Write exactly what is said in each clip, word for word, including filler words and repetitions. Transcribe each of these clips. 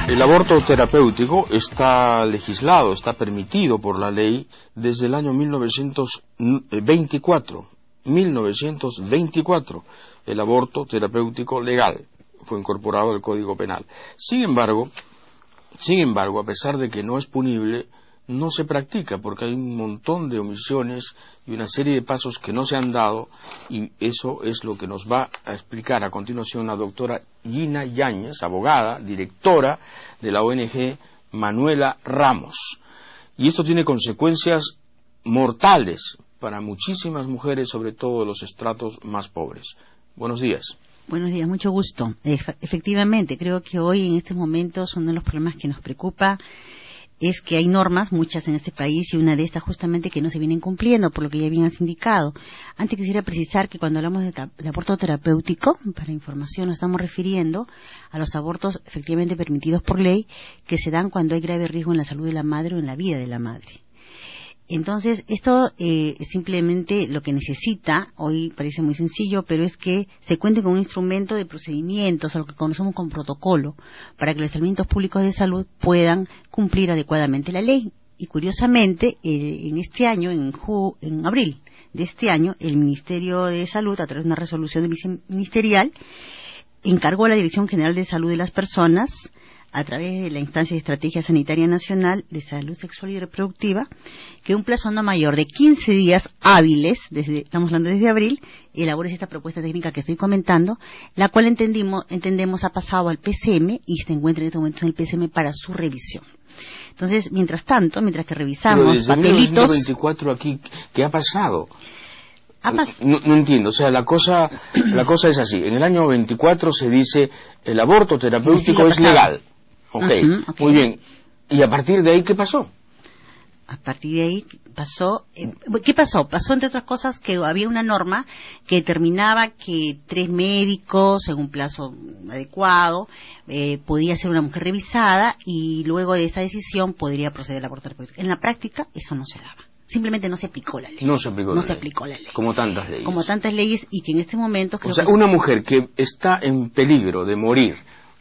El aborto terapéutico está legislado, está permitido por la ley desde el año mil novecientos veinticuatro. mil novecientos veinticuatro, el aborto terapéutico legal fue incorporado al Código Penal. Sin embargo, sin embargo, a pesar de que no es punible, no se practica porque hay un montón de omisiones y una serie de pasos que no se han dado, y eso es lo que nos va a explicar a continuación la doctora Gina Yáñez, abogada, directora de la O N G Manuela Ramos. Y esto tiene consecuencias mortales para muchísimas mujeres, sobre todo de los estratos más pobres. Buenos días. Buenos días, mucho gusto. Ef- efectivamente, creo que hoy en estos momentos uno de los problemas que nos preocupa es que hay normas, muchas en este país, y una de estas justamente que no se vienen cumpliendo, por lo que ya bien has indicado. Antes quisiera precisar que cuando hablamos de, ta- de aborto terapéutico, para información, nos estamos refiriendo a los abortos efectivamente permitidos por ley, que se dan cuando hay grave riesgo en la salud de la madre o en la vida de la madre. Entonces, esto eh, simplemente lo que necesita, hoy parece muy sencillo, pero es que se cuente con un instrumento de procedimientos, a lo que conocemos como protocolo, para que los establecimientos públicos de salud puedan cumplir adecuadamente la ley. Y curiosamente, eh, en este año, en, ju en abril de este año, el Ministerio de Salud, a través de una resolución ministerial, encargó a la Dirección General de Salud de las Personas, a través de la instancia de Estrategia Sanitaria Nacional de Salud Sexual y Reproductiva, que un plazo no mayor de quince días hábiles, desde, estamos hablando desde abril, elabore esta propuesta técnica que estoy comentando, la cual entendimos, entendemos ha pasado al P C M y se encuentra en este momento en el P C M para su revisión. Entonces, mientras tanto, mientras que revisamos Pero desde papelitos... mil novecientos veinticuatro aquí, ¿qué ha pasado? Ha pas... no, no entiendo, o sea, la cosa, la cosa es así. En el año veinticuatro se dice el aborto terapéutico sí, es legal. Okay. Uh-huh, ok, muy bien. ¿Y a partir de ahí qué pasó? A partir de ahí pasó... Eh, ¿Qué pasó? Pasó, entre otras cosas, que había una norma que determinaba que tres médicos, en un plazo adecuado, eh, podía ser una mujer revisada y luego de esa decisión podría proceder al aborto terapéutico. En la práctica eso no se daba. Simplemente no se aplicó la ley. No se aplicó, no la, se ley. aplicó la ley. Como tantas leyes. Como tantas leyes y que en este momento... Creo o sea, que una es... mujer que está en peligro de morir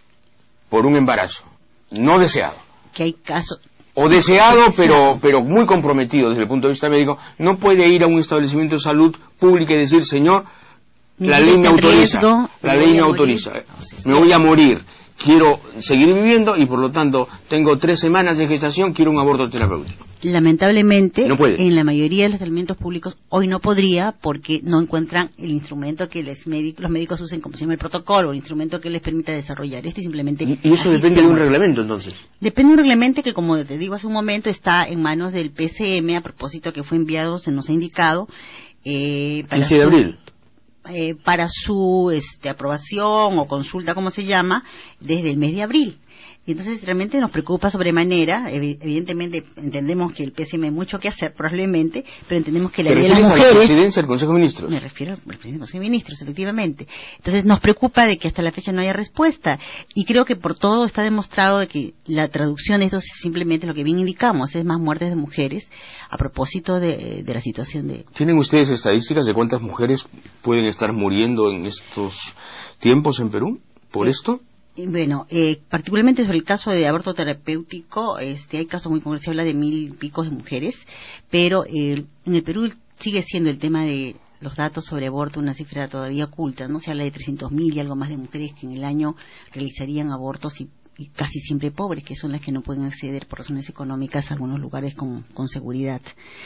por un embarazo no deseado. Que hay casos... O deseado, pero pero muy comprometido desde el punto de vista médico, no puede ir a un establecimiento de salud pública y decir, señor, la ley me autoriza, riesgo, la ley me autoriza, no, sí, sí. me voy a morir, quiero seguir viviendo y por lo tanto tengo tres semanas de gestación, quiero un aborto terapéutico. Lamentablemente, no puede. En la mayoría de los establecimientos públicos hoy no podría porque no encuentran el instrumento que les médicos, los médicos usen, como se llama el protocolo, el instrumento que les permita desarrollar. Este simplemente... ¿Y, y eso depende de un reglamento entonces? Depende de un reglamento que, como te digo hace un momento, está en manos del P C M, a propósito que fue enviado, se nos ha indicado... Eh, para quince de abril. Eh, para su este, aprobación o consulta, como se llama, desde el mes de abril. Y entonces realmente nos preocupa sobremanera. Evidentemente entendemos que el P C M hay mucho que hacer probablemente, pero entendemos que la ley de las mujeres... ¿Te refieres a la presidencia del Consejo de Ministros? Me refiero al presidente del Consejo de Ministros, efectivamente. Entonces nos preocupa de que hasta la fecha no haya respuesta. Y creo que por todo está demostrado de que la traducción de esto es simplemente lo que bien indicamos, es más muertes de mujeres a propósito de, de la situación de... ¿Tienen ustedes estadísticas de cuántas mujeres pueden estar muriendo en estos tiempos en Perú por eh, esto? Bueno, eh, particularmente sobre el caso de aborto terapéutico, este, hay casos muy concretos, se habla de mil picos de mujeres, pero eh, en el Perú sigue siendo el tema de los datos sobre aborto una cifra todavía oculta, ¿no? Se habla de trescientos mil y algo más de mujeres que en el año realizarían abortos y, y casi siempre pobres, que son las que no pueden acceder por razones económicas a algunos lugares con, con seguridad.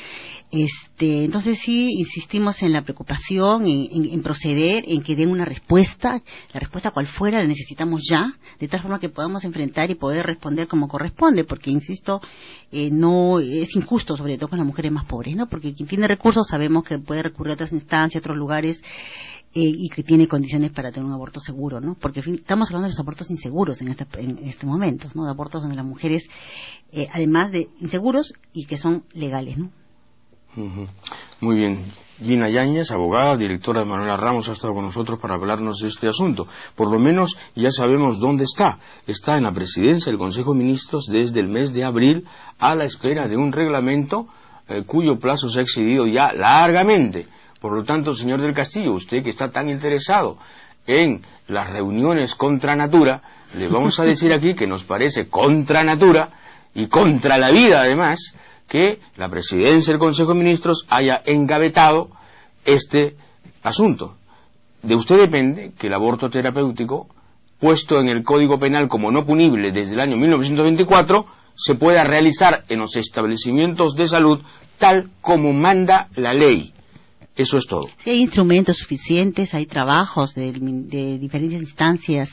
Este, entonces sí insistimos en la preocupación, en, en, en proceder, en que den una respuesta, la respuesta cual fuera la necesitamos ya, de tal forma que podamos enfrentar y poder responder como corresponde, porque insisto, eh, no es injusto, sobre todo con las mujeres más pobres, ¿no? Porque quien tiene recursos sabemos que puede recurrir a otras instancias, a otros lugares, eh, y que tiene condiciones para tener un aborto seguro, ¿no? Porque en fin, estamos hablando de los abortos inseguros en, esta, en este momento, ¿no? De abortos donde las mujeres, eh, además de inseguros y que son legales, ¿no? Uh-huh. Muy bien. Gina Yáñez, abogada, directora de Manuela Ramos, ha estado con nosotros para hablarnos de este asunto. Por lo menos ya sabemos dónde está. Está en la presidencia del Consejo de Ministros desde el mes de abril a la espera de un reglamento eh, cuyo plazo se ha excedido ya largamente. Por lo tanto, señor del Castillo, usted que está tan interesado en las reuniones contra natura, le vamos a decir aquí que nos parece contra natura y contra la vida además que la presidencia del Consejo de Ministros haya engavetado este asunto. De usted depende que el aborto terapéutico, puesto en el Código Penal como no punible desde el año mil novecientos veinticuatro, se pueda realizar en los establecimientos de salud tal como manda la ley. Eso es todo. Sí, hay instrumentos suficientes, hay trabajos de, de diferentes instancias,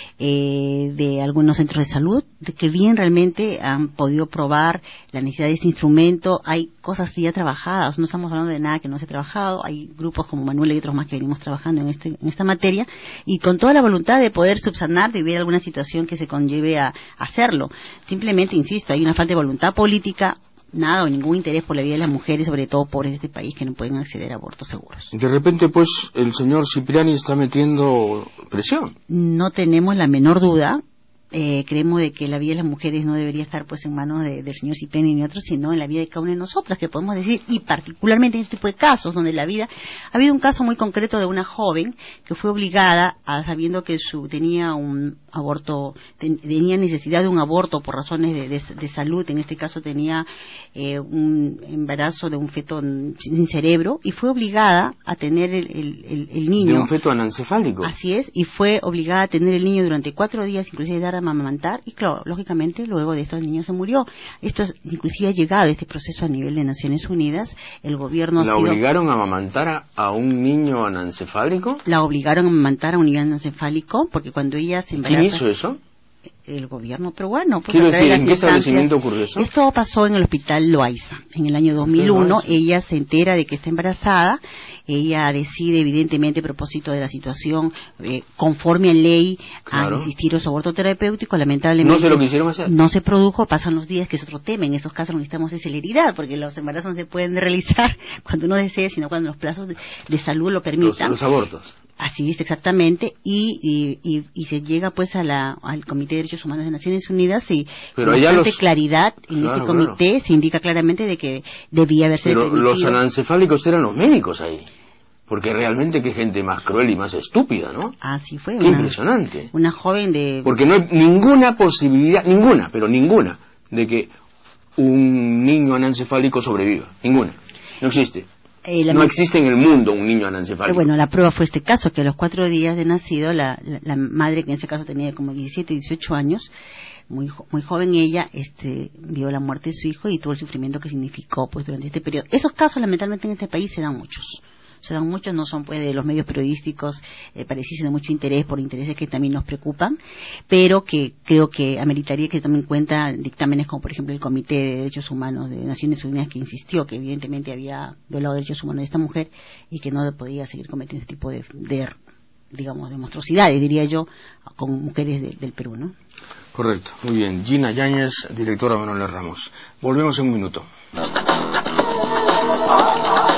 eh, de algunos centros de salud, de que bien realmente han podido probar la necesidad de este instrumento. Hay cosas ya trabajadas, no estamos hablando de nada que no se ha trabajado. Hay grupos como Manuel y otros más que venimos trabajando en, este, en esta materia, y con toda la voluntad de poder subsanar, de ver alguna situación que se conlleve a, a hacerlo. Simplemente, insisto, hay una falta de voluntad política, nada o ningún interés por la vida de las mujeres, sobre todo por este país que no pueden acceder a abortos seguros. De repente, pues, el señor Cipriani está metiendo presión. No tenemos la menor duda. Eh, creemos de que la vida de las mujeres no debería estar pues en manos de, del señor Cipriani ni otros, sino en la vida de cada una de nosotras, que podemos decir, y particularmente en este tipo de casos, donde la vida... Ha habido un caso muy concreto de una joven que fue obligada, a, sabiendo que su tenía un aborto, ten, tenía necesidad de un aborto por razones de, de, de salud, en este caso tenía eh, un embarazo de un feto sin cerebro, y fue obligada a tener el, el, el, el niño... ¿De un feto anencefálico? Así es, y fue obligada a tener el niño durante cuatro días, inclusive dar a amamantar, y claro, lógicamente luego de esto el niño se murió. Esto es, inclusive ha llegado este proceso a nivel de Naciones Unidas. El gobierno ¿La ha sido, obligaron a amamantar a, a un niño anencefálico? La obligaron a amamantar a un niño anencefálico, porque cuando ella se embaraza... ¿Quién hizo eso? El gobierno peruano. Pues, Quiero decir, ¿en qué establecimiento ocurrió eso? Esto pasó en el hospital Loaiza, en el año dos mil uno. Ella se entera de que está embarazada. Ella decide, evidentemente, a propósito de la situación, eh, conforme a ley, claro, a insistir en su aborto terapéutico. Lamentablemente no se lo quisieron hacer. No se produjo, pasan los días, que es otro tema. En estos casos necesitamos de celeridad, porque los embarazos no se pueden realizar cuando uno desee, sino cuando los plazos de, de salud lo permitan. Los, los abortos. Así es, exactamente, y, y, y, y se llega pues a la, al Comité de Derechos Humanos de Naciones Unidas, y pero con bastante los... claridad en claro, este comité claro, se indica claramente de que debía haberse pero permitido. Los anencefálicos eran los médicos ahí, porque realmente qué gente más cruel y más estúpida, ¿no? Así fue. Qué una, impresionante. Una joven de... Porque no hay ninguna posibilidad, ninguna, pero ninguna, de que un niño anencefálico sobreviva, ninguna, no existe. Eh, no existe en el mundo un niño anencefálico. Eh, bueno, la prueba fue este caso, que a los cuatro días de nacido, la, la, la madre, que en ese caso tenía como diecisiete, dieciocho años, muy muy joven ella, este, vio la muerte de su hijo y todo el sufrimiento que significó pues durante este periodo. Esos casos, lamentablemente, en este país se dan muchos. Se dan muchos, no son pues de los medios periodísticos, eh, pareciesen de mucho interés, por intereses que también nos preocupan, pero que creo que ameritaría que tomen en cuenta dictámenes como por ejemplo el Comité de Derechos Humanos de Naciones Unidas, que insistió que evidentemente había violado derechos humanos de esta mujer y que no podía seguir cometiendo este tipo de, de digamos, de monstruosidades, diría yo, con mujeres de, del Perú, ¿no? Correcto, muy bien. Gina Yáñez, directora Manuel Ramos. Volvemos en un minuto.